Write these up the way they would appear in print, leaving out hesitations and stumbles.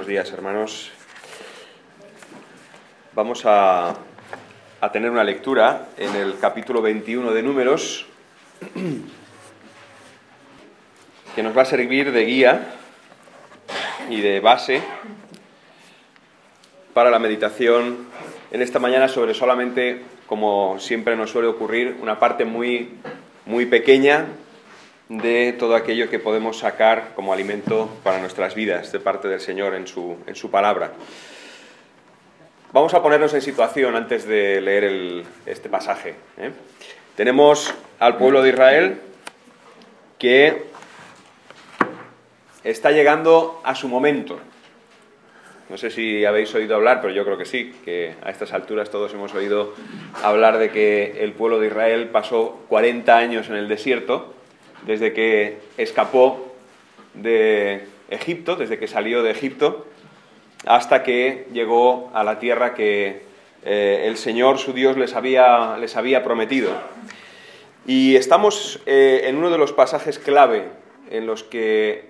Buenos días, hermanos. Vamos a tener una lectura en el capítulo 21 de Números que nos va a servir de guía y de base para la meditación en esta mañana sobre solamente, como siempre nos suele ocurrir, una parte muy pequeña de todo aquello que podemos sacar como alimento para nuestras vidas de parte del Señor en su palabra. Vamos a ponernos en situación antes de leer este pasaje. Tenemos al pueblo de Israel que está llegando a su momento. No sé si habéis oído hablar, pero yo creo que sí, que a estas alturas todos hemos oído hablar de que el pueblo de Israel pasó 40 años en el desierto, desde que escapó de Egipto, desde que salió de Egipto, hasta que llegó a la tierra que el Señor, su Dios, les había prometido. Y estamos en uno de los pasajes clave en los que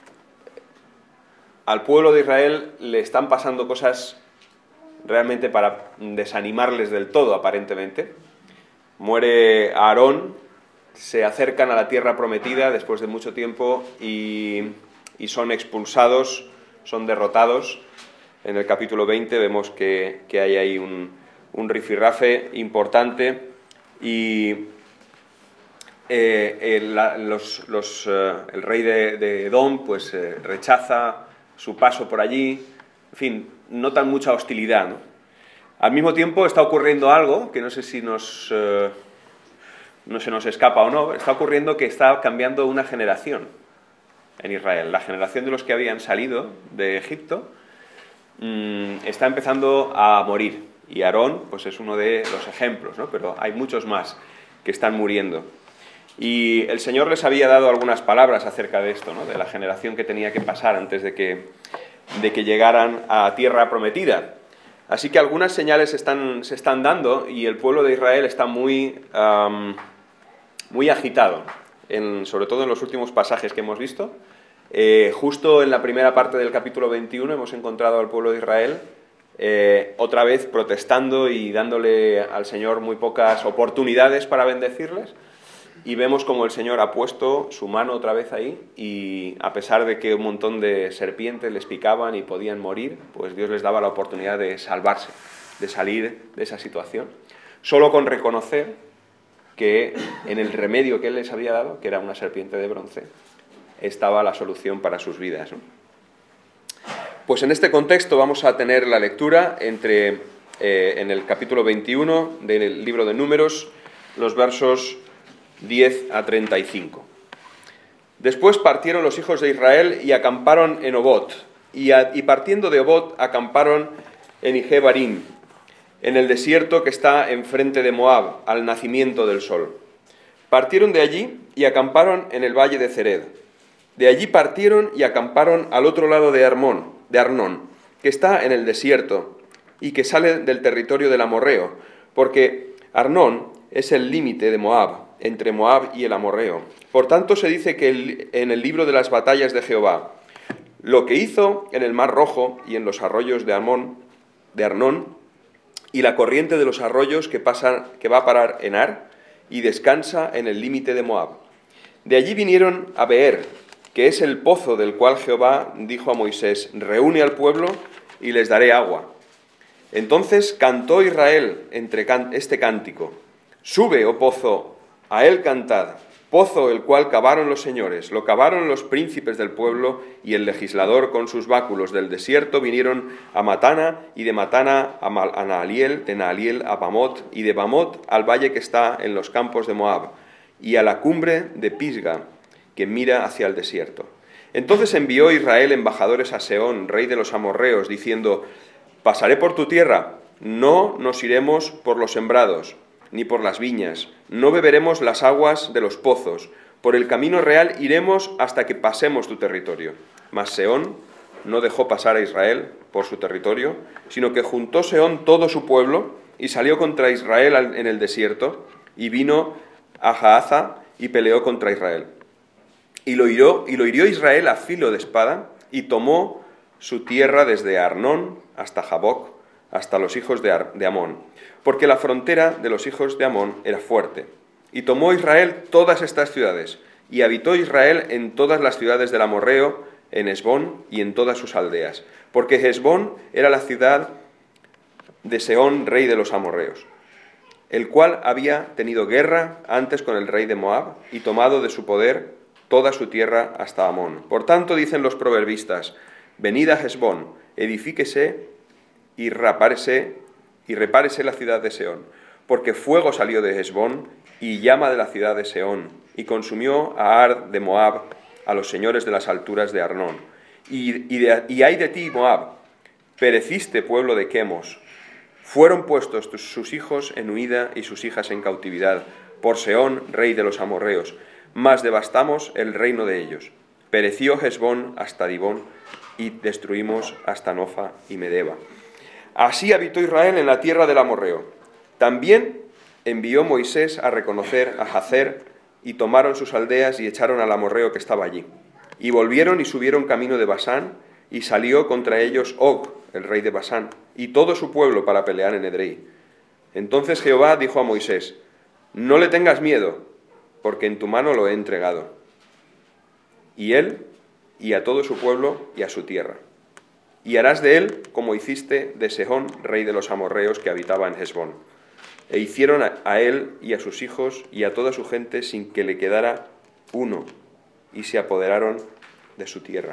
al pueblo de Israel le están pasando cosas realmente para desanimarles del todo, aparentemente. Muere Aarón, se acercan a la tierra prometida después de mucho tiempo y son expulsados, son derrotados. En el capítulo 20 vemos que hay ahí un rifirrafe importante y el rey de Edom pues rechaza su paso por allí. En fin, notan mucha hostilidad, ¿no? Al mismo tiempo está ocurriendo algo que no sé si no se nos escapa o no. Está ocurriendo que está cambiando una generación en Israel. La generación de los que habían salido de Egipto está empezando a morir. Y Aarón pues es uno de los ejemplos, ¿no? Pero hay muchos más que están muriendo. Y el Señor les había dado algunas palabras acerca de esto, ¿no? De la generación que tenía que pasar antes de que llegaran a tierra prometida. Así que algunas señales se están dando y el pueblo de Israel está muy agitado, sobre todo en los últimos pasajes que hemos visto. Justo en la primera parte del capítulo 21 hemos encontrado al pueblo de Israel otra vez protestando y dándole al Señor muy pocas oportunidades para bendecirles. Y vemos como el Señor ha puesto su mano otra vez ahí y a pesar de que un montón de serpientes les picaban y podían morir, pues Dios les daba la oportunidad de salvarse, de salir de esa situación. Solo con reconocer que en el remedio que Él les había dado, que era una serpiente de bronce, estaba la solución para sus vidas, ¿no? Pues en este contexto vamos a tener la lectura en el capítulo 21 del libro de Números, los versos 10 a 35. Después partieron los hijos de Israel y acamparon en Obot, y partiendo de Obot acamparon en Ijebarim, en el desierto que está enfrente de Moab, al nacimiento del sol. Partieron de allí y acamparon en el valle de Zered. De allí partieron y acamparon al otro lado de Arnón, que está en el desierto y que sale del territorio del amorreo, porque Arnón es el límite de Moab, entre Moab y el amorreo. Por tanto se dice que en el libro de las batallas de Jehová, lo que hizo en el mar Rojo y en los arroyos de Arnón, y la corriente de los arroyos que va a parar en Ar y descansa en el límite de Moab. De allí vinieron a Beer, que es el pozo del cual Jehová dijo a Moisés: reúne al pueblo y les daré agua. Entonces cantó Israel entre este cántico: sube, oh pozo, a él cantad, pozo el cual cavaron los señores, lo cavaron los príncipes del pueblo, y el legislador con sus báculos del desierto vinieron a Matana, y de Matana a Nahaliel, de Nahaliel a Bamot, y de Bamot al valle que está en los campos de Moab, y a la cumbre de Pisga, que mira hacia el desierto. Entonces envió Israel embajadores a Sehón, rey de los amorreos, diciendo: pasaré por tu tierra, no nos iremos por los sembrados, ni por las viñas, no beberemos las aguas de los pozos, por el camino real iremos hasta que pasemos tu territorio. Mas Sehón no dejó pasar a Israel por su territorio, sino que juntó Sehón todo su pueblo y salió contra Israel en el desierto, y vino a Jaaza y peleó contra Israel. Y lo hirió Israel a filo de espada, y tomó su tierra desde Arnón hasta Jaboc, hasta los hijos de Amón, porque la frontera de los hijos de Amón era fuerte. Y tomó Israel todas estas ciudades, y habitó Israel en todas las ciudades del amorreo, en Hesbón y en todas sus aldeas, porque Hesbón era la ciudad de Sehón, rey de los amorreos, el cual había tenido guerra antes con el rey de Moab, y tomado de su poder toda su tierra hasta Amón. Por tanto, dicen los proverbistas: venid a Hesbón, edifíquese y repárese la ciudad de Sehón, porque fuego salió de Hesbón y llama de la ciudad de Sehón, y consumió a Ar de Moab, a los señores de las alturas de Arnón. Y ay de ti, Moab, pereciste, pueblo de Quemos. Fueron puestos sus hijos en huida y sus hijas en cautividad, por Sehón, rey de los amorreos, mas devastamos el reino de ellos. Pereció Hesbón hasta Dibón, y destruimos hasta Nofa y Medeba. Así habitó Israel en la tierra del amorreo. También envió Moisés a reconocer a Jazer, y tomaron sus aldeas y echaron al amorreo que estaba allí. Y volvieron y subieron camino de Basán, y salió contra ellos Og, el rey de Basán, y todo su pueblo para pelear en Edrei. Entonces Jehová dijo a Moisés: no le tengas miedo, porque en tu mano lo he entregado, y él, y a todo su pueblo, y a su tierra. Y harás de él como hiciste de Sehón, rey de los amorreos, que habitaba en Hesbón. E hicieron a él y a sus hijos y a toda su gente sin que le quedara uno, y se apoderaron de su tierra.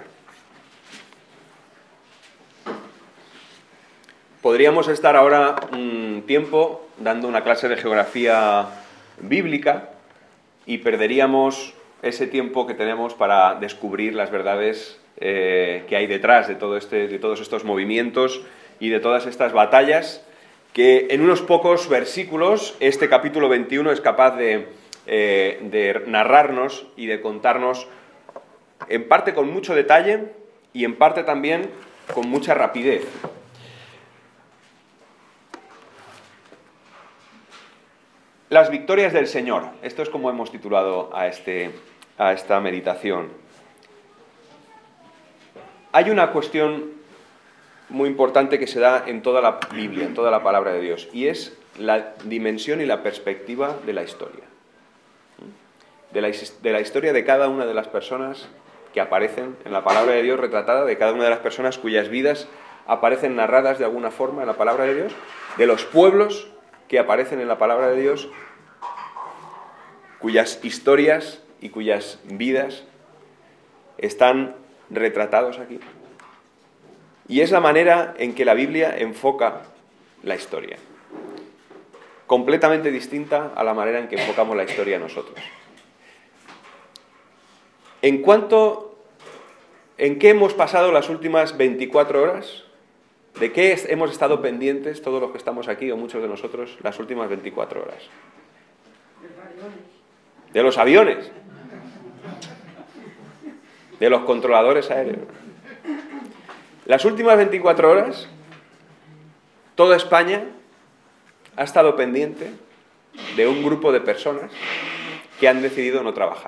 Podríamos estar ahora un tiempo dando una clase de geografía bíblica y perderíamos ese tiempo que tenemos para descubrir las verdades que hay detrás de todos estos movimientos y de todas estas batallas que en unos pocos versículos este capítulo 21 es capaz de narrarnos y de contarnos, en parte con mucho detalle y en parte también con mucha rapidez. Las victorias del Señor. Esto es como hemos titulado a esta meditación. Hay una cuestión muy importante que se da en toda la Biblia, en toda la palabra de Dios, y es la dimensión y la perspectiva de la historia. De la historia de cada una de las personas que aparecen en la palabra de Dios retratada, de cada una de las personas cuyas vidas aparecen narradas de alguna forma en la palabra de Dios, de los pueblos que aparecen en la palabra de Dios, cuyas historias y cuyas vidas están retratados aquí. Y es la manera en que la Biblia enfoca la historia, completamente distinta a la manera en que enfocamos la historia nosotros. ¿En qué hemos pasado las últimas 24 horas? ¿De qué hemos estado pendientes todos los que estamos aquí, o muchos de nosotros, las últimas 24 horas? De los aviones. De los controladores aéreos. Las últimas 24 horas, toda España ha estado pendiente de un grupo de personas que han decidido no trabajar.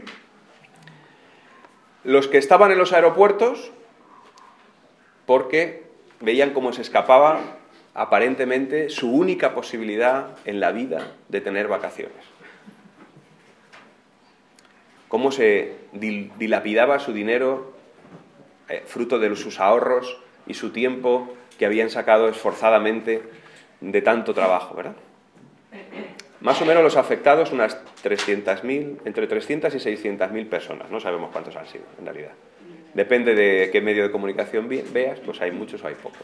Los que estaban en los aeropuertos, porque veían cómo se escapaba aparentemente su única posibilidad en la vida de tener vacaciones. Cómo se dilapidaba su dinero, fruto de sus ahorros y su tiempo que habían sacado esforzadamente de tanto trabajo, ¿verdad? Más o menos los afectados, unas 300.000, entre 300 y 600.000 personas. No sabemos cuántos han sido, en realidad. Depende de qué medio de comunicación veas, pues hay muchos o hay pocos.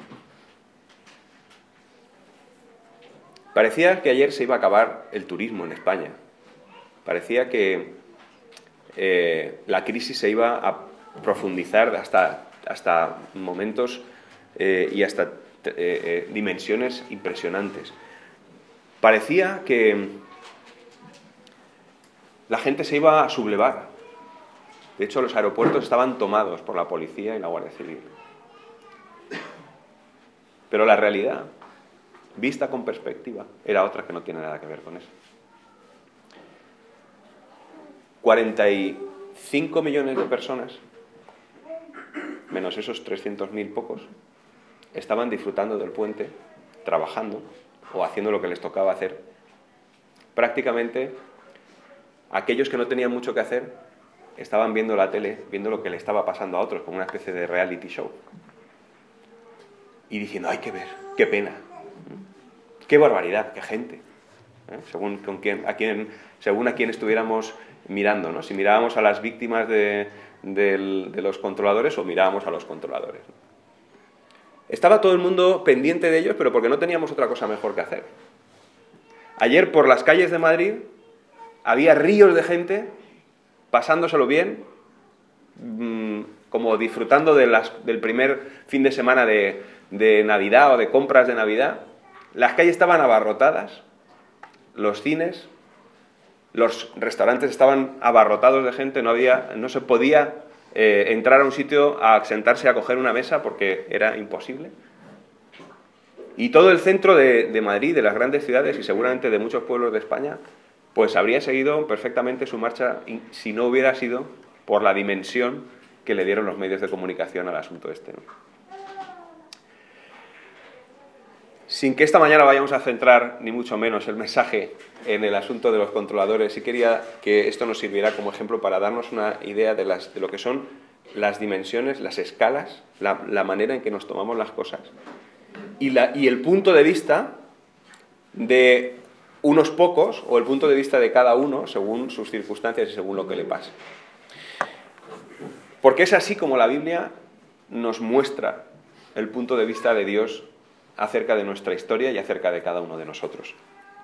Parecía que ayer se iba a acabar el turismo en España. Parecía que la crisis se iba a profundizar hasta momentos y hasta dimensiones impresionantes. Parecía que la gente se iba a sublevar. De hecho, los aeropuertos estaban tomados por la policía y la Guardia Civil. Pero la realidad, vista con perspectiva, era otra que no tiene nada que ver con eso. 45 millones de personas menos esos 300.000 pocos, estaban disfrutando del puente, trabajando o haciendo lo que les tocaba hacer. Prácticamente, aquellos que no tenían mucho que hacer estaban viendo la tele, viendo lo que le estaba pasando a otros, como una especie de reality show. Y diciendo, hay que ver, qué pena, qué barbaridad, qué gente. Según a quién estuviéramos mirando, ¿no? Si mirábamos a las víctimas de los controladores o mirábamos a los controladores. Estaba todo el mundo pendiente de ellos, pero porque no teníamos otra cosa mejor que hacer. Ayer por las calles de Madrid había ríos de gente pasándoselo bien, como disfrutando del primer fin de semana de Navidad o de compras de Navidad. Las calles estaban abarrotadas, los cines, los restaurantes estaban abarrotados de gente, no se podía entrar a un sitio a sentarse a coger una mesa porque era imposible. Y todo el centro de Madrid, de las grandes ciudades y seguramente de muchos pueblos de España, pues habría seguido perfectamente su marcha si no hubiera sido por la dimensión que le dieron los medios de comunicación al asunto este, ¿no? Sin que esta mañana vayamos a centrar, ni mucho menos, el mensaje en el asunto de los controladores, sí quería que esto nos sirviera como ejemplo para darnos una idea de lo que son las dimensiones, las escalas, la manera en que nos tomamos las cosas y el punto de vista de unos pocos o el punto de vista de cada uno según sus circunstancias y según lo que le pase. Porque es así como la Biblia nos muestra el punto de vista de Dios acerca de nuestra historia y acerca de cada uno de nosotros.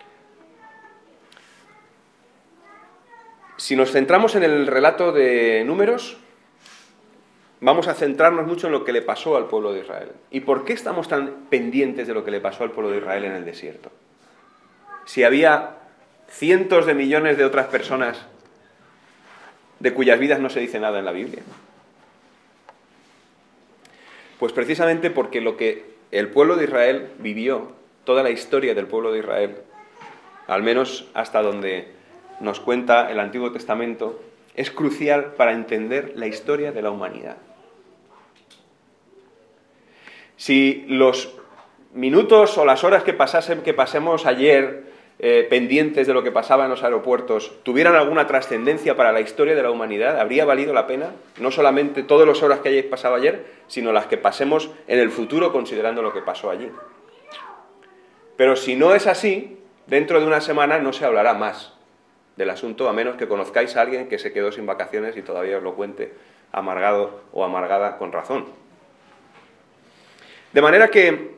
Si nos centramos en el relato de Números, vamos a centrarnos mucho en lo que le pasó al pueblo de Israel. ¿Y por qué estamos tan pendientes de lo que le pasó al pueblo de Israel en el desierto? Si había cientos de millones de otras personas de cuyas vidas no se dice nada en la Biblia. Pues precisamente porque lo que el pueblo de Israel vivió, toda la historia del pueblo de Israel, al menos hasta donde nos cuenta el Antiguo Testamento, es crucial para entender la historia de la humanidad. Si los minutos o las horas que pasemos ayer pendientes de lo que pasaba en los aeropuertos tuvieran alguna trascendencia para la historia de la humanidad, ¿habría valido la pena? No solamente todas las horas que hayáis pasado ayer, sino las que pasemos en el futuro considerando lo que pasó allí. Pero si no es así, dentro de una semana no se hablará más del asunto, a menos que conozcáis a alguien que se quedó sin vacaciones y todavía os lo cuente amargado o amargada con razón. De manera que,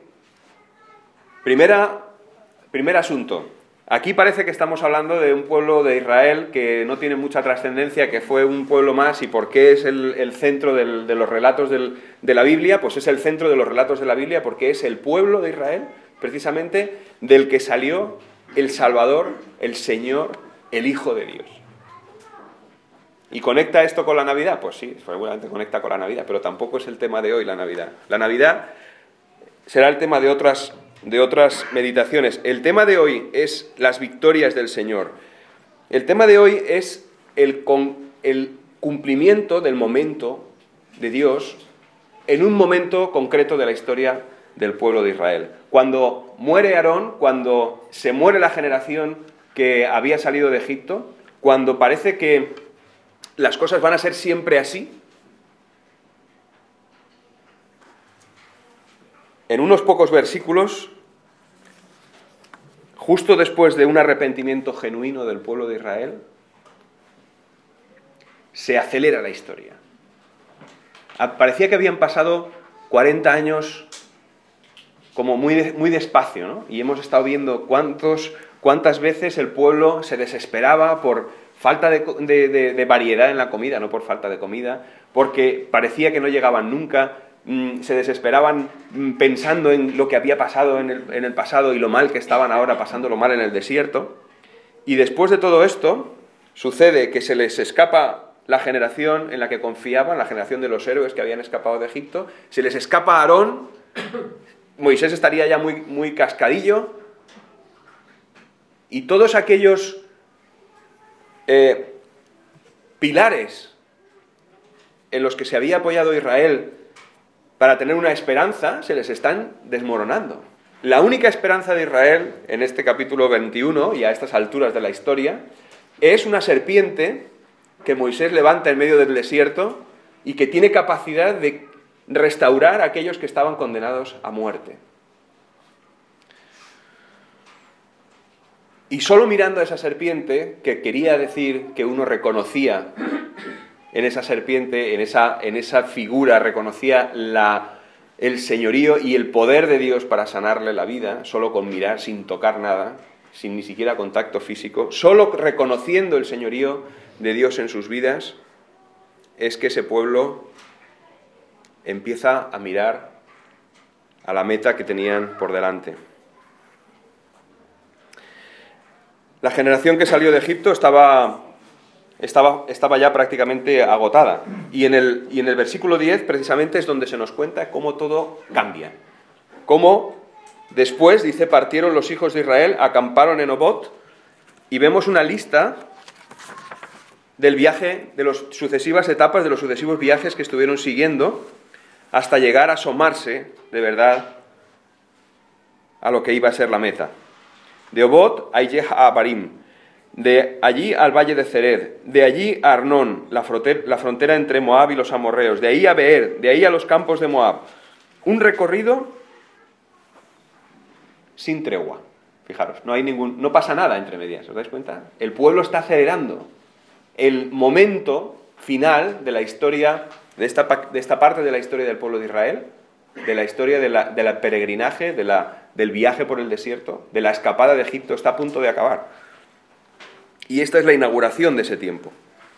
primer asunto. Aquí parece que estamos hablando de un pueblo de Israel que no tiene mucha trascendencia, que fue un pueblo más, y ¿por qué es el centro de los relatos de la Biblia? Pues es el centro de los relatos de la Biblia porque es el pueblo de Israel, precisamente, del que salió el Salvador, el Señor, el Hijo de Dios. ¿Y conecta esto con la Navidad? Pues sí, seguramente conecta con la Navidad, pero tampoco es el tema de hoy la Navidad. La Navidad será el tema de otras meditaciones. El tema de hoy es las victorias del Señor. El tema de hoy es el cumplimiento del momento de Dios en un momento concreto de la historia del pueblo de Israel. Cuando muere Aarón, cuando se muere la generación que había salido de Egipto, cuando parece que las cosas van a ser siempre así, en unos pocos versículos, justo después de un arrepentimiento genuino del pueblo de Israel, se acelera la historia. Parecía que habían pasado 40 años como muy despacio, ¿no? Y hemos estado viendo cuántas veces el pueblo se desesperaba por falta de variedad en la comida, no por falta de comida, porque parecía que no llegaban nunca. Se desesperaban pensando en lo que había pasado en el pasado y lo mal que estaban ahora pasándolo mal en el desierto. Y después de todo esto, sucede que se les escapa la generación en la que confiaban, la generación de los héroes que habían escapado de Egipto, se les escapa Aarón, Moisés estaría ya muy cascadillo, y todos aquellos pilares en los que se había apoyado Israel para tener una esperanza, se les están desmoronando. La única esperanza de Israel, en este capítulo 21, y a estas alturas de la historia, es una serpiente que Moisés levanta en medio del desierto y que tiene capacidad de restaurar a aquellos que estaban condenados a muerte. Y solo mirando a esa serpiente, que quería decir que uno reconocía en esa serpiente, en esa figura, reconocía el señorío y el poder de Dios para sanarle la vida, solo con mirar, sin tocar nada, sin ni siquiera contacto físico, solo reconociendo el señorío de Dios en sus vidas, es que ese pueblo empieza a mirar a la meta que tenían por delante. La generación que salió de Egipto estaba ya prácticamente agotada. Y en el versículo 10 precisamente es donde se nos cuenta cómo todo cambia. Cómo después, dice, partieron los hijos de Israel, acamparon en Obot, y vemos una lista del viaje, de las sucesivas etapas, de los sucesivos viajes que estuvieron siguiendo, hasta llegar a asomarse, de verdad, a lo que iba a ser la meta. De Obot a Abarim, de allí al valle de Zered, de allí a Arnón, la frontera entre Moab y los amorreos, de ahí a Beer, de ahí a los campos de Moab. Un recorrido sin tregua. Fijaros, no pasa nada entre medias, ¿os dais cuenta? El pueblo está acelerando. El momento final de la historia, de esta parte de la historia del pueblo de Israel, de la historia de la peregrinaje, del viaje por el desierto, de la escapada de Egipto, está a punto de acabar. Y esta es la inauguración de ese tiempo.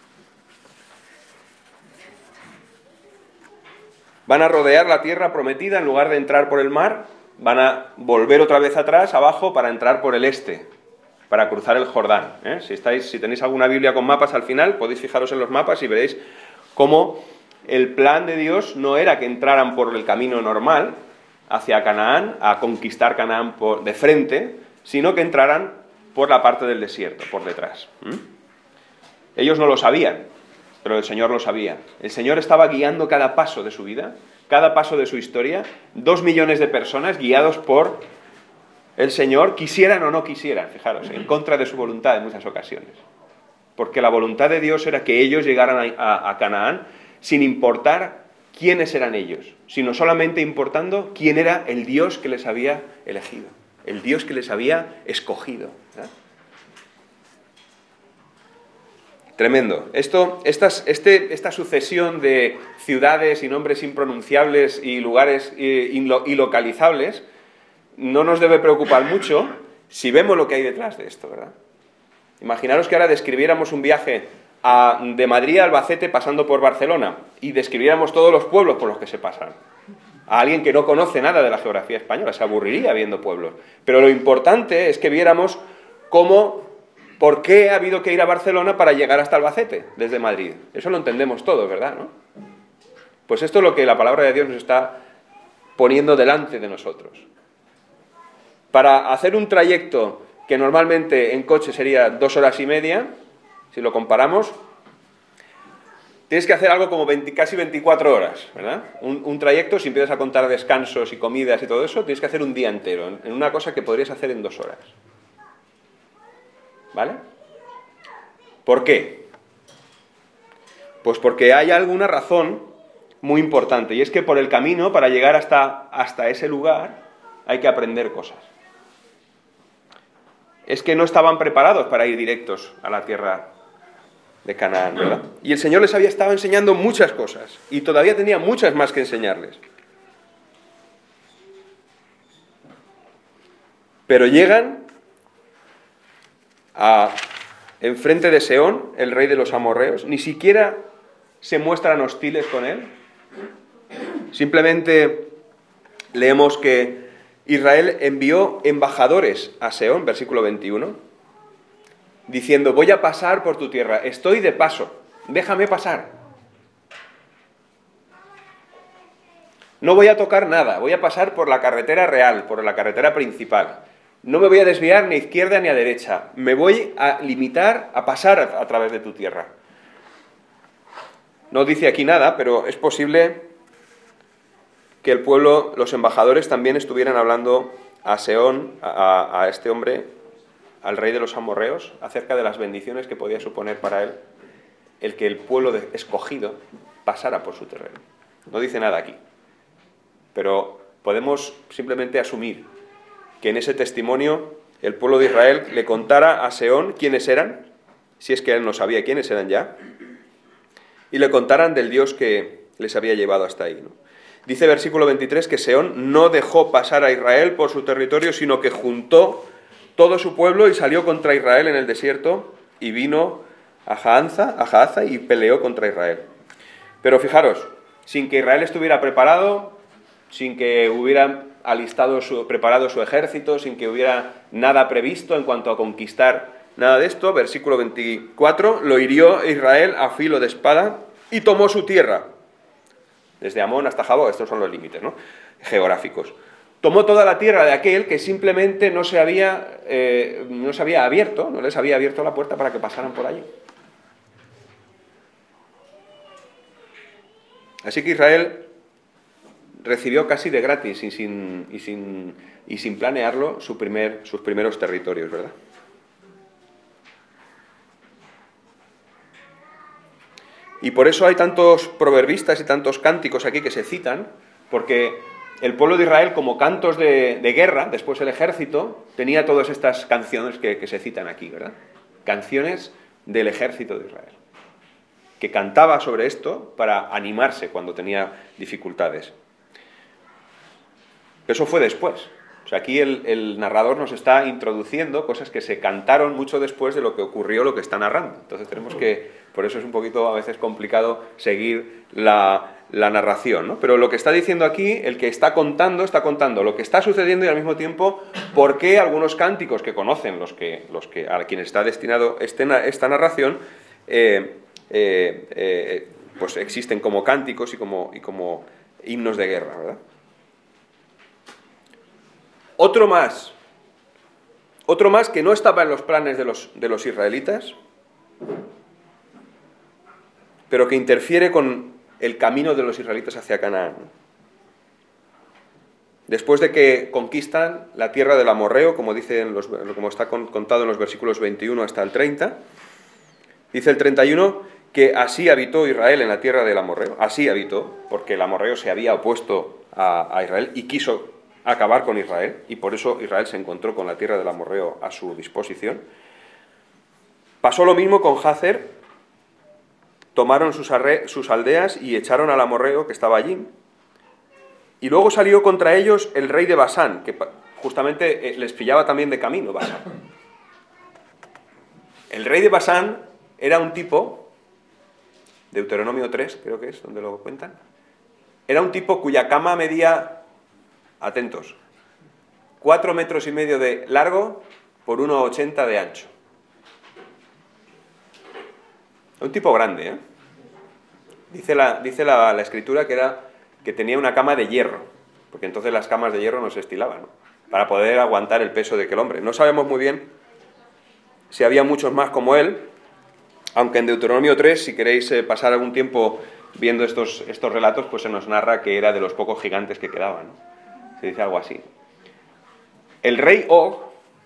Van a rodear la tierra prometida, en lugar de entrar por el mar, van a volver otra vez atrás, abajo, para entrar por el este, para cruzar el Jordán. Si tenéis alguna Biblia con mapas al final, podéis fijaros en los mapas y veréis cómo el plan de Dios no era que entraran por el camino normal hacia Canaán, a conquistar Canaán de frente, sino que entraran por la parte del desierto, por detrás. Ellos no lo sabían, pero el Señor lo sabía. El Señor estaba guiando cada paso de su vida, cada paso de su historia. 2 millones de personas guiados por el Señor, quisieran o no quisieran, fijaros, en contra de su voluntad en muchas ocasiones. Porque la voluntad de Dios era que ellos llegaran a Canaán sin importar quiénes eran ellos, sino solamente importando quién era el Dios que les había elegido, el Dios que les había escogido. Tremendo. Esta sucesión de ciudades y nombres impronunciables y lugares ilocalizables no nos debe preocupar mucho si vemos lo que hay detrás de esto, ¿verdad? Imaginaros que ahora describiéramos un viaje de Madrid a Albacete pasando por Barcelona y describiéramos todos los pueblos por los que se pasan. A alguien que no conoce nada de la geografía española se aburriría viendo pueblos. Pero lo importante es que viéramos por qué ha habido que ir a Barcelona para llegar hasta Albacete desde Madrid. Eso lo entendemos todos, ¿verdad? ¿No? Pues esto es lo que la palabra de Dios nos está poniendo delante de nosotros. Para hacer un trayecto que normalmente en coche sería 2 horas y media, si lo comparamos, tienes que hacer algo como casi 24 horas, ¿verdad? Un trayecto, si empiezas a contar descansos y comidas y todo eso, tienes que hacer un día entero, en una cosa que podrías hacer en 2 horas. ¿Vale? ¿Por qué? Pues porque hay alguna razón muy importante, y es que por el camino, para llegar hasta ese lugar, hay que aprender cosas. Es que no estaban preparados para ir directos a la tierra de Canaán, ¿verdad? Y el Señor les había estado enseñando muchas cosas, y todavía tenía muchas más que enseñarles. Pero llegan enfrente de Sehón, el rey de los amorreos, ni siquiera se muestran hostiles con él. Simplemente leemos que Israel envió embajadores a Sehón, versículo 21, diciendo: voy a pasar por tu tierra, estoy de paso, déjame pasar. No voy a tocar nada, voy a pasar por la carretera real, por la carretera principal. No me voy a desviar ni a izquierda ni a derecha, me voy a limitar a pasar a través de tu tierra. No dice aquí nada, pero es posible que el pueblo, los embajadores también estuvieran hablando a Sehón, a este hombre, al rey de los amorreos, acerca de las bendiciones que podía suponer para él el que el pueblo escogido pasara por su terreno. No dice nada aquí, pero podemos simplemente asumir que en ese testimonio el pueblo de Israel le contara a Sehón quiénes eran, si es que él no sabía quiénes eran ya, y le contaran del Dios que les había llevado hasta ahí, ¿no? Dice versículo 23 que Sehón no dejó pasar a Israel por su territorio, sino que juntó todo su pueblo y salió contra Israel en el desierto y vino a Jahaza y peleó contra Israel. Pero fijaros, sin que Israel estuviera preparado, sin que hubiera preparado su ejército, sin que hubiera nada previsto en cuanto a conquistar nada de esto, versículo 24, lo hirió Israel a filo de espada y tomó su tierra. Desde Amón hasta Jabó, estos son los límites, ¿no?, geográficos. Tomó toda la tierra de aquel que simplemente no se había abierto, no les había abierto la puerta para que pasaran por allí. Así que Israel recibió casi de gratis y sin planearlo sus primeros territorios, ¿verdad? Y por eso hay tantos proverbistas y tantos cánticos aquí que se citan, porque el pueblo de Israel, como cantos de guerra, después el ejército, tenía todas estas canciones que se citan aquí, ¿verdad? Canciones del ejército de Israel, que cantaba sobre esto para animarse cuando tenía dificultades. Eso fue después. O sea, aquí el narrador nos está introduciendo cosas que se cantaron mucho después de lo que ocurrió, lo que está narrando. Entonces tenemos que, por eso es un poquito a veces complicado seguir la narración, ¿no? Pero lo que está diciendo aquí, el que está contando lo que está sucediendo y al mismo tiempo por qué algunos cánticos que conocen a quienes está destinado esta narración, pues existen como cánticos y como himnos de guerra, ¿verdad? Otro más que no estaba en los planes de los israelitas, pero que interfiere con el camino de los israelitas hacia Canaán. Después de que conquistan la tierra del amorreo, como está contado en los versículos 21 hasta el 30, dice el 31 que así habitó Israel en la tierra del amorreo, así habitó, porque el amorreo se había opuesto a Israel y quiso acabar con Israel, y por eso Israel se encontró con la tierra del amorreo a su disposición. Pasó lo mismo con Jazer, tomaron sus aldeas y echaron al amorreo que estaba allí, y luego salió contra ellos el rey de Basán, que justamente les pillaba también de camino, Basán. El rey de Basán era un tipo, Deuteronomio 3 creo que es, donde lo cuentan, era un tipo cuya cama medía, atentos, 4,5 metros de largo por 1,80 de ancho. Un tipo grande, ¿eh? Dice la escritura que tenía una cama de hierro, porque entonces las camas de hierro no se estilaban, ¿no?, para poder aguantar el peso de aquel hombre. No sabemos muy bien si había muchos más como él, aunque en Deuteronomio 3, si queréis pasar algún tiempo viendo estos relatos, pues se nos narra que era de los pocos gigantes que quedaban, ¿no? Se dice algo así. El rey Og,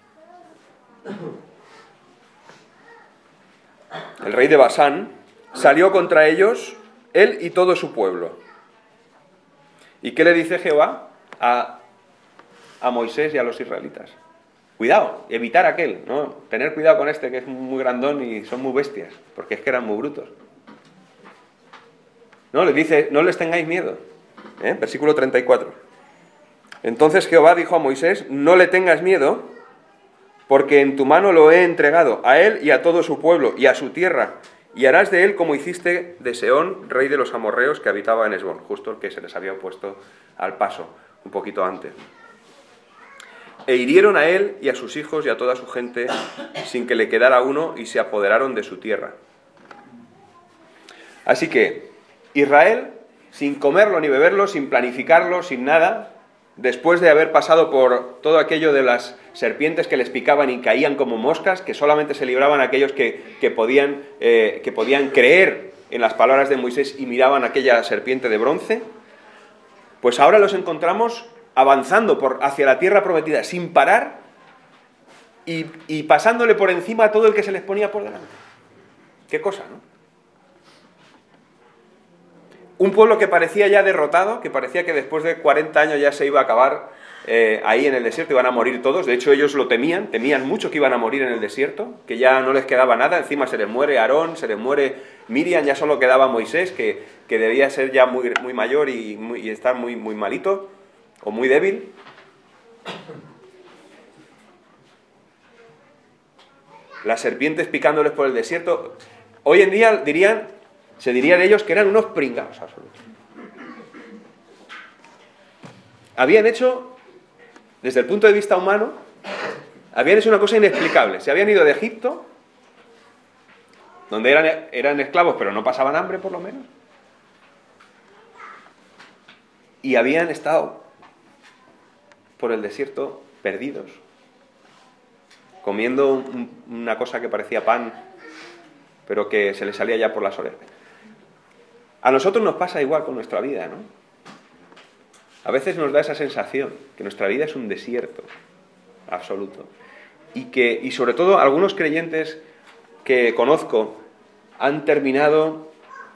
el rey de Basán, salió contra ellos, él y todo su pueblo. ¿Y qué le dice Jehová a Moisés y a los israelitas? Cuidado, evitar aquel, ¿no? Tener cuidado con este que es muy grandón y son muy bestias, porque es que eran muy brutos. No, les dice, no les tengáis miedo. Versículo 34. Entonces Jehová dijo a Moisés, no le tengas miedo, porque en tu mano lo he entregado, a él y a todo su pueblo, y a su tierra, y harás de él como hiciste de Sehón, rey de los amorreos, que habitaba en Hesbón, justo el que se les había opuesto al paso, un poquito antes. E hirieron a él y a sus hijos y a toda su gente, sin que le quedara uno, y se apoderaron de su tierra. Así que Israel, sin comerlo ni beberlo, sin planificarlo, sin nada, después de haber pasado por todo aquello de las serpientes que les picaban y caían como moscas, que solamente se libraban aquellos que podían creer en las palabras de Moisés y miraban aquella serpiente de bronce, pues ahora los encontramos avanzando hacia la tierra prometida sin parar y pasándole por encima a todo el que se les ponía por delante. Qué cosa, ¿no? Un pueblo que parecía ya derrotado, que parecía que después de 40 años ya se iba a acabar ahí en el desierto, iban a morir todos. De hecho, ellos lo temían mucho que iban a morir en el desierto, que ya no les quedaba nada. Encima se les muere Aarón, se les muere Miriam, ya solo quedaba Moisés, que debía ser ya muy, muy mayor y estar muy, muy malito o muy débil. Las serpientes picándoles por el desierto. Hoy en día se diría de ellos que eran unos pringados absolutos. Habían hecho, desde el punto de vista humano, habían hecho una cosa inexplicable. Se habían ido de Egipto, donde eran esclavos, pero no pasaban hambre, por lo menos. Y habían estado por el desierto perdidos, comiendo una cosa que parecía pan, pero que se les salía ya por las orejas. A nosotros nos pasa igual con nuestra vida, ¿no? A veces nos da esa sensación, que nuestra vida es un desierto absoluto. Y sobre todo algunos creyentes que conozco han terminado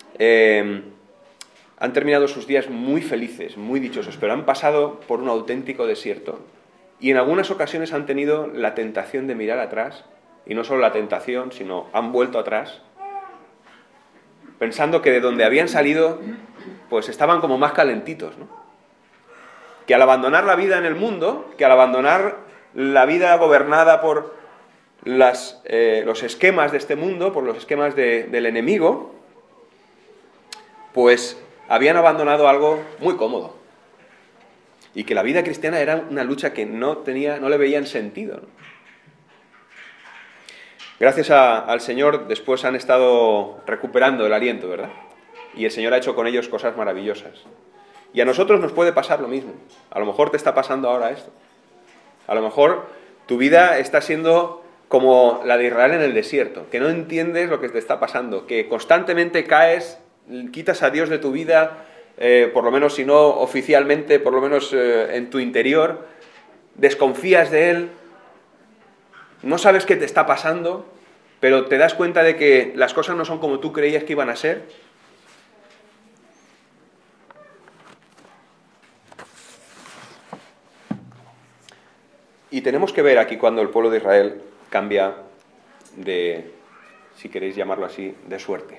sus días muy felices, muy dichosos, pero han pasado por un auténtico desierto. Y en algunas ocasiones han tenido la tentación de mirar atrás, y no solo la tentación, sino han vuelto atrás, pensando que de donde habían salido, pues estaban como más calentitos, ¿no? Que al abandonar la vida en el mundo, que al abandonar la vida gobernada por los esquemas de este mundo, por los esquemas del enemigo, pues habían abandonado algo muy cómodo. Y que la vida cristiana era una lucha que no le veían sentido, ¿no? Gracias al Señor después han estado recuperando el aliento, ¿verdad? Y el Señor ha hecho con ellos cosas maravillosas. Y a nosotros nos puede pasar lo mismo. A lo mejor te está pasando ahora esto. A lo mejor tu vida está siendo como la de Israel en el desierto, que no entiendes lo que te está pasando, que constantemente caes, quitas a Dios de tu vida, por lo menos si no oficialmente, por lo menos en tu interior, desconfías de Él, no sabes qué te está pasando, pero te das cuenta de que las cosas no son como tú creías que iban a ser. Y tenemos que ver aquí cuando el pueblo de Israel cambia de, si queréis llamarlo así, de suerte.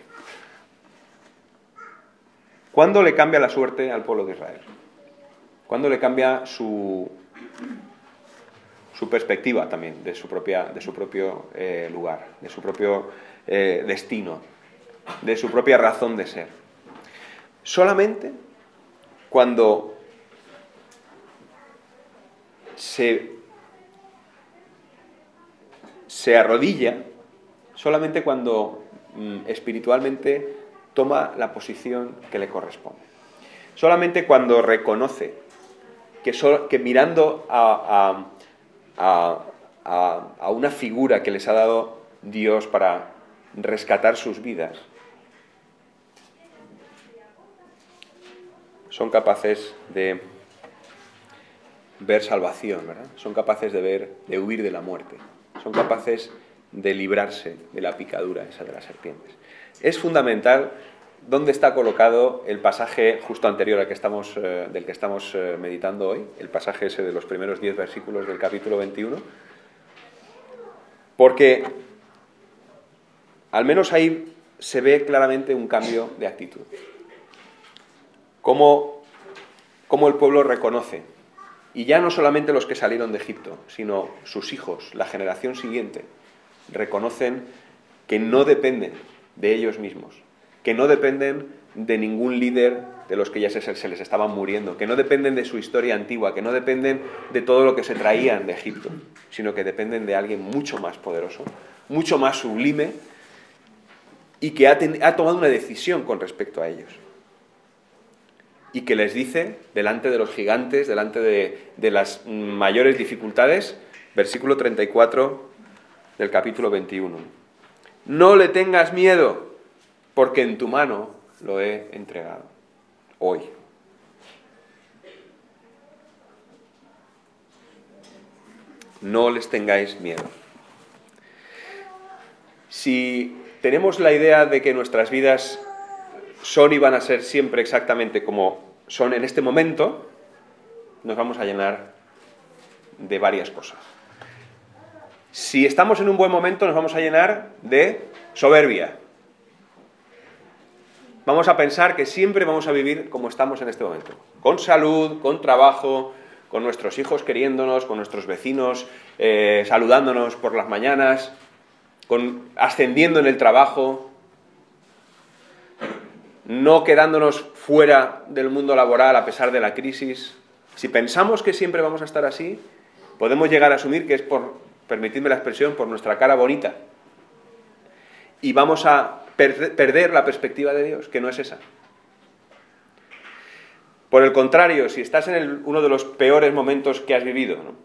¿Cuándo le cambia la suerte al pueblo de Israel? ¿Cuándo le cambia su perspectiva también de su propio lugar, de su propio destino, de su propia razón de ser? Solamente cuando se arrodilla, solamente cuando espiritualmente toma la posición que le corresponde. Solamente cuando reconoce que mirando a una figura que les ha dado Dios para rescatar sus vidas, son capaces de ver salvación, ¿verdad? Son capaces de huir de la muerte. Son capaces de librarse de la picadura esa de las serpientes. Es fundamental dónde está colocado el pasaje justo anterior al del que estamos meditando hoy, el pasaje ese de los primeros 10 versículos del capítulo 21, porque al menos ahí se ve claramente un cambio de actitud. Cómo el pueblo reconoce, y ya no solamente los que salieron de Egipto, sino sus hijos, la generación siguiente, reconocen que no dependen de ellos mismos, que no dependen de ningún líder de los que ya se les estaban muriendo, que no dependen de su historia antigua, que no dependen de todo lo que se traían de Egipto, sino que dependen de alguien mucho más poderoso, mucho más sublime, y que ha tomado una decisión con respecto a ellos. Y que les dice, delante de los gigantes, delante de las mayores dificultades, versículo 34 del capítulo 21. No le tengas miedo, porque en tu mano lo he entregado. Hoy. No les tengáis miedo. Si tenemos la idea de que nuestras vidas son y van a ser siempre exactamente como son en este momento, nos vamos a llenar de varias cosas. Si estamos en un buen momento, nos vamos a llenar de soberbia. Vamos a pensar que siempre vamos a vivir como estamos en este momento. Con salud, con trabajo, con nuestros hijos queriéndonos, con nuestros vecinos saludándonos por las mañanas, ascendiendo en el trabajo, no quedándonos fuera del mundo laboral a pesar de la crisis. Si pensamos que siempre vamos a estar así, podemos llegar a asumir que es permitidme la expresión, por nuestra cara bonita. Y vamos a perder la perspectiva de Dios, que no es esa. Por el contrario, si estás en uno de los peores momentos que has vivido, ¿no?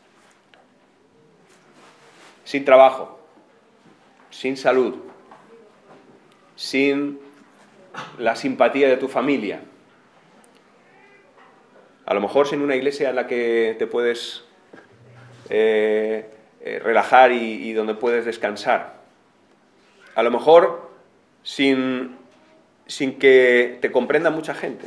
Sin trabajo, sin salud, sin la simpatía de tu familia, a lo mejor sin una iglesia en la que te puedes relajar y donde puedes descansar, a lo mejor sin que te comprenda mucha gente,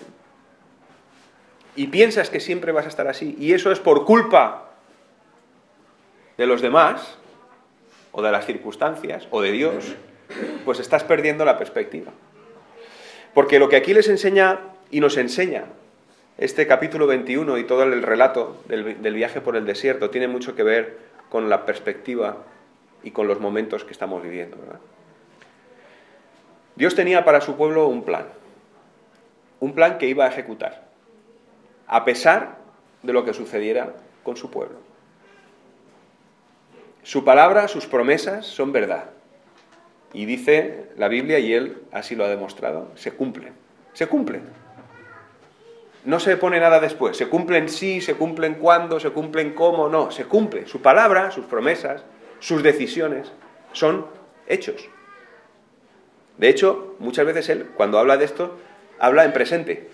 y piensas que siempre vas a estar así, y eso es por culpa de los demás, o de las circunstancias, o de Dios, pues estás perdiendo la perspectiva. Porque lo que aquí les enseña y nos enseña este capítulo 21 y todo el relato del viaje por el desierto tiene mucho que ver con la perspectiva y con los momentos que estamos viviendo, ¿verdad? Dios tenía para su pueblo un plan que iba a ejecutar, a pesar de lo que sucediera con su pueblo. Su palabra, sus promesas son verdad. Y dice la Biblia, y Él así lo ha demostrado, se cumplen. Se cumplen. No se pone nada después. Se cumplen sí, se cumplen cuándo, se cumplen cómo, no. Se cumple. Su palabra, sus promesas, sus decisiones son hechos. De hecho, muchas veces Él, cuando habla de esto, habla en presente.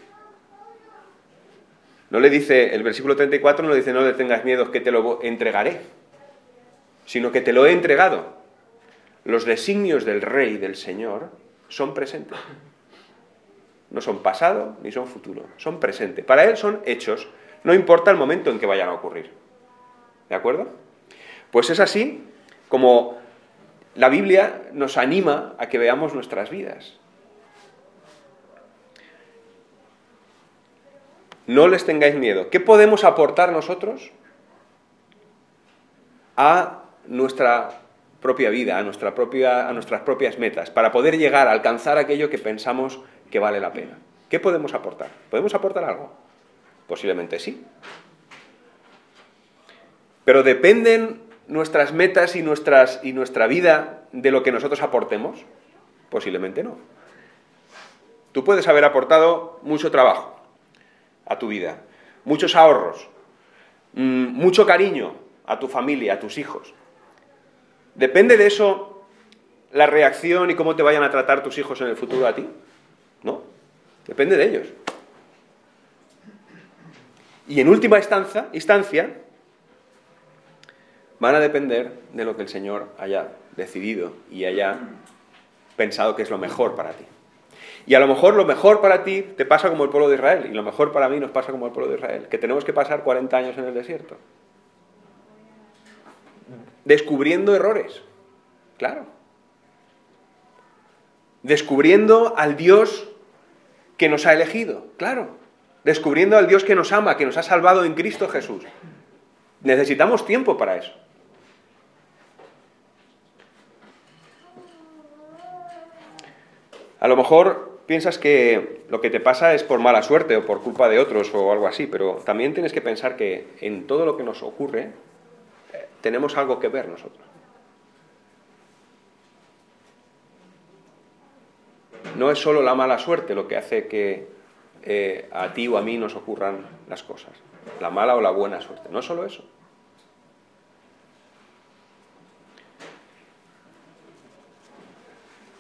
No le dice, el versículo 34 no le dice, no le tengas miedo, que te lo entregaré, sino que te lo he entregado. Los designios del Rey, del Señor, son presentes. No son pasado ni son futuro, son presente. Para Él son hechos, no importa el momento en que vayan a ocurrir. ¿De acuerdo? Pues es así como la Biblia nos anima a que veamos nuestras vidas. No les tengáis miedo. ¿Qué podemos aportar nosotros a nuestra propia vida, a nuestras propias metas, para poder llegar a alcanzar aquello que pensamos que vale la pena? ¿Qué podemos aportar? ¿Podemos aportar algo? Posiblemente sí. Pero ¿dependen nuestras metas y nuestra vida de lo que nosotros aportemos? Posiblemente no. Tú puedes haber aportado mucho trabajo a tu vida, muchos ahorros, mucho cariño a tu familia, a tus hijos. ¿Depende de eso la reacción y cómo te vayan a tratar tus hijos en el futuro a ti? No, depende de ellos. Y en última instancia, van a depender de lo que el Señor haya decidido y haya pensado que es lo mejor para ti. Y a lo mejor lo mejor para ti te pasa como el pueblo de Israel, y lo mejor para mí nos pasa como el pueblo de Israel, que tenemos que pasar 40 años en el desierto, descubriendo errores, claro, descubriendo al Dios que nos ha elegido, claro, descubriendo al Dios que nos ama, que nos ha salvado en Cristo Jesús. Necesitamos tiempo para eso. A lo mejor piensas que lo que te pasa es por mala suerte o por culpa de otros o algo así, pero también tienes que pensar que en todo lo que nos ocurre tenemos algo que ver nosotros. No es solo la mala suerte lo que hace que a ti o a mí nos ocurran las cosas, la mala o la buena suerte, no es solo eso.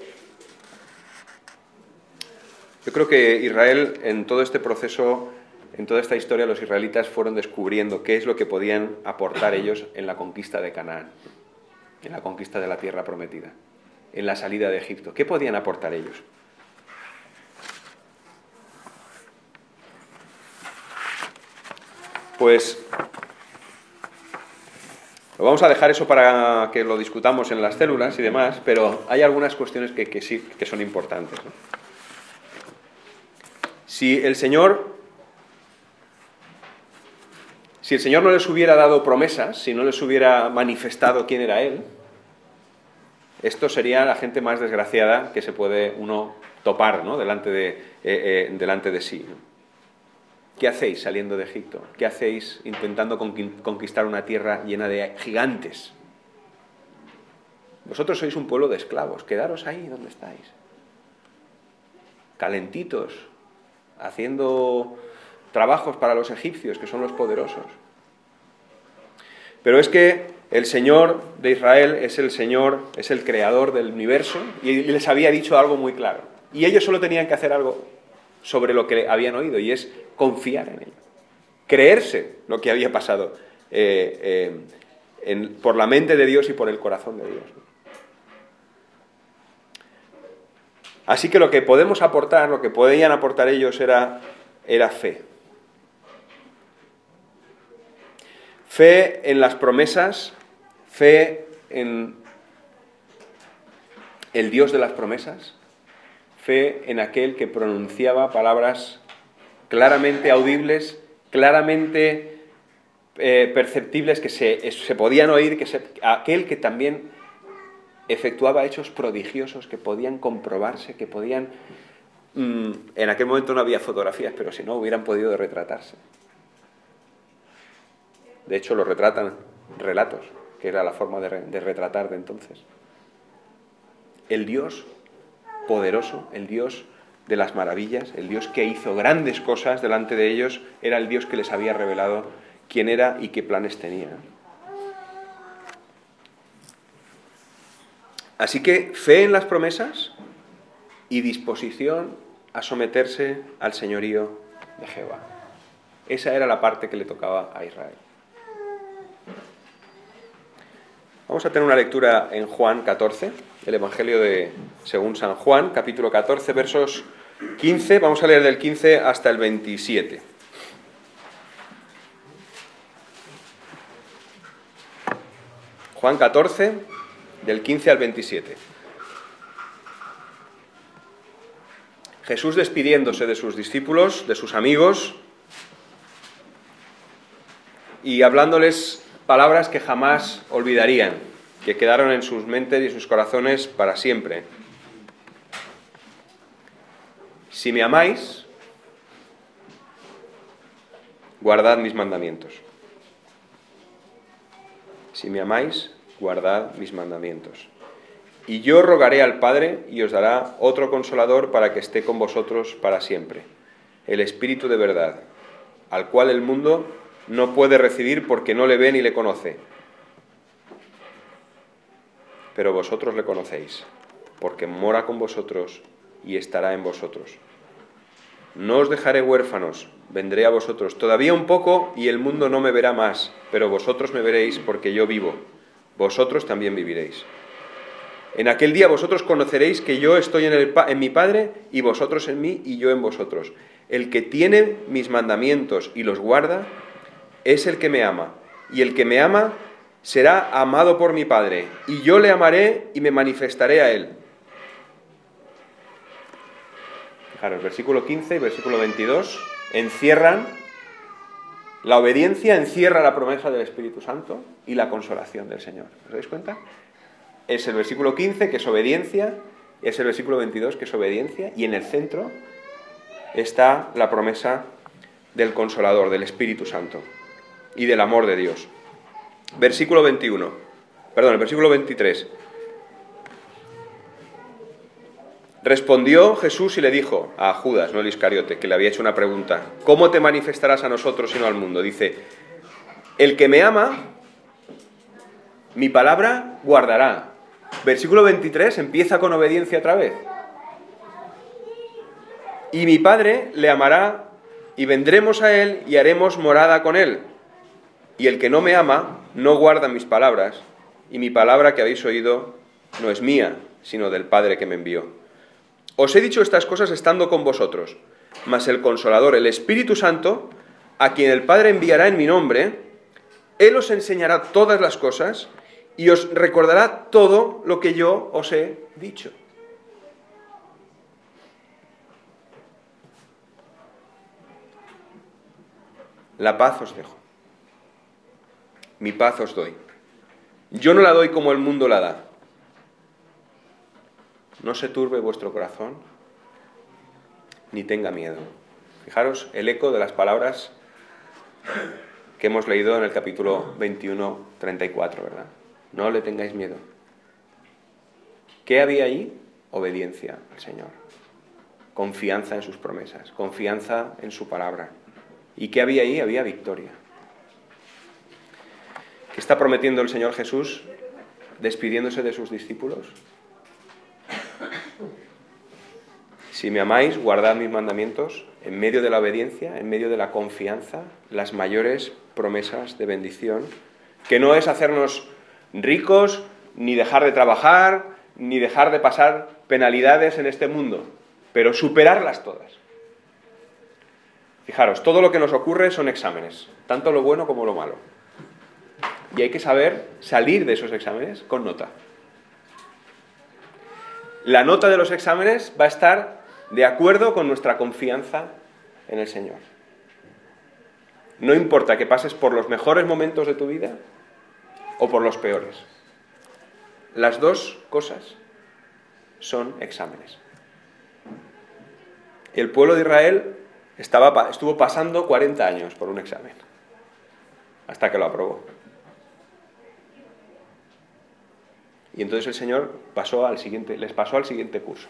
Yo creo que Israel en todo este proceso en toda esta historia los israelitas fueron descubriendo qué es lo que podían aportar ellos en la conquista de Canaán, en la conquista de la tierra prometida, en la salida de Egipto. ¿Qué podían aportar ellos? Pues lo vamos a dejar eso para que lo discutamos en las células y demás, pero hay algunas cuestiones que sí que son importantes, ¿no? Si el Señor no les hubiera dado promesas, si no les hubiera manifestado quién era Él, esto sería la gente más desgraciada que se puede uno topar, ¿no? delante de sí, ¿no? ¿Qué hacéis saliendo de Egipto? ¿Qué hacéis intentando conquistar una tierra llena de gigantes? Vosotros sois un pueblo de esclavos, quedaros ahí donde estáis. Calentitos, haciendo trabajos para los egipcios, que son los poderosos. Pero es que el Señor de Israel es el Señor, es el creador del universo, y les había dicho algo muy claro. Y ellos solo tenían que hacer algo sobre lo que habían oído, y es confiar en Él. Creerse lo que había pasado por la mente de Dios y por el corazón de Dios. Así que lo que podemos aportar, lo que podían aportar ellos era fe. Fe en las promesas, fe en el Dios de las promesas, fe en aquel que pronunciaba palabras claramente audibles, claramente perceptibles, que se podían oír, aquel que también efectuaba hechos prodigiosos que podían comprobarse, que podían... en aquel momento no había fotografías, pero si no hubieran podido retratarse. De hecho, lo retratan relatos, que era la forma de retratar de entonces. El Dios poderoso, el Dios de las maravillas, el Dios que hizo grandes cosas delante de ellos, era el Dios que les había revelado quién era y qué planes tenía. Así que fe en las promesas y disposición a someterse al señorío de Jehová. Esa era la parte que le tocaba a Israel. Vamos a tener una lectura en Juan 14, el Evangelio según San Juan, capítulo 14, versos 15. Vamos a leer del 15 hasta el 27. Juan 14, del 15 al 27. Jesús despidiéndose de sus discípulos, de sus amigos, y hablándoles palabras que jamás olvidarían, que quedaron en sus mentes y sus corazones para siempre. Si me amáis, guardad mis mandamientos. Si me amáis, guardad mis mandamientos. Y yo rogaré al Padre y os dará otro consolador para que esté con vosotros para siempre, el Espíritu de verdad, al cual el mundo no puede recibir porque no le ve ni le conoce. Pero vosotros le conocéis, porque mora con vosotros y estará en vosotros. No os dejaré huérfanos, vendré a vosotros. Todavía un poco y el mundo no me verá más, pero vosotros me veréis porque yo vivo. Vosotros también viviréis. En aquel día vosotros conoceréis que yo estoy en mi Padre y vosotros en mí y yo en vosotros. El que tiene mis mandamientos y los guarda es el que me ama. Y el que me ama será amado por mi Padre. Y yo le amaré y me manifestaré a él. Fijaros, versículo 15 y versículo 22 encierran... La obediencia encierra la promesa del Espíritu Santo y la consolación del Señor. ¿Os dais cuenta? Es el versículo 15, que es obediencia, es el versículo 22, que es obediencia, y en el centro está la promesa del Consolador, del Espíritu Santo y del amor de Dios. Versículo 23. Respondió Jesús y le dijo a Judas, no el Iscariote, que le había hecho una pregunta: ¿cómo te manifestarás a nosotros y no al mundo? Dice: el que me ama, mi palabra guardará. Versículo 23 empieza con obediencia otra vez. Y mi Padre le amará y vendremos a Él y haremos morada con Él. Y el que no me ama no guarda mis palabras, y mi palabra que habéis oído no es mía, sino del Padre que me envió. Os he dicho estas cosas estando con vosotros, mas el Consolador, el Espíritu Santo, a quien el Padre enviará en mi nombre, Él os enseñará todas las cosas y os recordará todo lo que yo os he dicho. La paz os dejo. Mi paz os doy. Yo no la doy como el mundo la da. No se turbe vuestro corazón, ni tenga miedo. Fijaros el eco de las palabras que hemos leído en el capítulo 21, 34, ¿verdad? No le tengáis miedo. ¿Qué había ahí? Obediencia al Señor. Confianza en sus promesas, confianza en su palabra. ¿Y qué había ahí? Había victoria. ¿Qué está prometiendo el Señor Jesús despidiéndose de sus discípulos? Si me amáis, guardad mis mandamientos, en medio de la obediencia, en medio de la confianza, las mayores promesas de bendición, que no es hacernos ricos, ni dejar de trabajar, ni dejar de pasar penalidades en este mundo, pero superarlas todas. Fijaros, todo lo que nos ocurre son exámenes, tanto lo bueno como lo malo. Y hay que saber salir de esos exámenes con nota. La nota de los exámenes va a estar de acuerdo con nuestra confianza en el Señor. No importa que pases por los mejores momentos de tu vida o por los peores. Las dos cosas son exámenes. El pueblo de Israel estuvo pasando 40 años por un examen, hasta que lo aprobó. Y entonces el Señor les pasó al siguiente curso.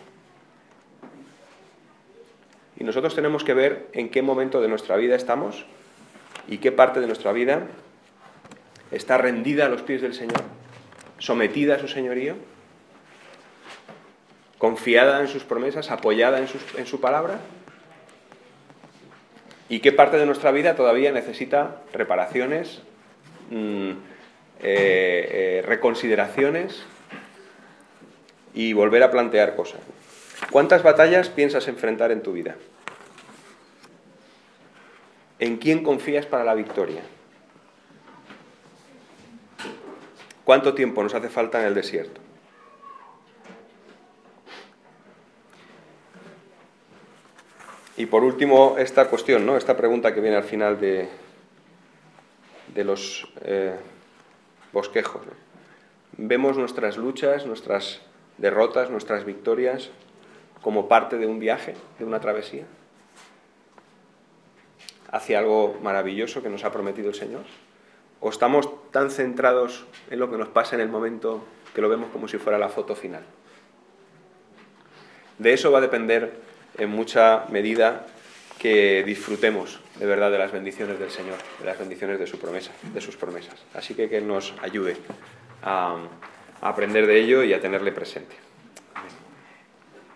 Y nosotros tenemos que ver en qué momento de nuestra vida estamos y qué parte de nuestra vida está rendida a los pies del Señor, sometida a su señorío, confiada en sus promesas, apoyada en su palabra, y qué parte de nuestra vida todavía necesita reparaciones, reconsideraciones y volver a plantear cosas. ¿Cuántas batallas piensas enfrentar en tu vida? ¿En quién confías para la victoria? ¿Cuánto tiempo nos hace falta en el desierto? Y por último, esta cuestión, ¿no? Esta pregunta que viene al final de los bosquejos, ¿no? ¿Vemos nuestras luchas, nuestras derrotas, nuestras victorias como parte de un viaje, de una travesía hacia algo maravilloso que nos ha prometido el Señor? ¿O estamos tan centrados en lo que nos pasa en el momento que lo vemos como si fuera la foto final? De eso va a depender en mucha medida que disfrutemos de verdad de las bendiciones del Señor, de las bendiciones de sus promesas. Así que Él nos ayude a aprender de ello y a tenerle presente.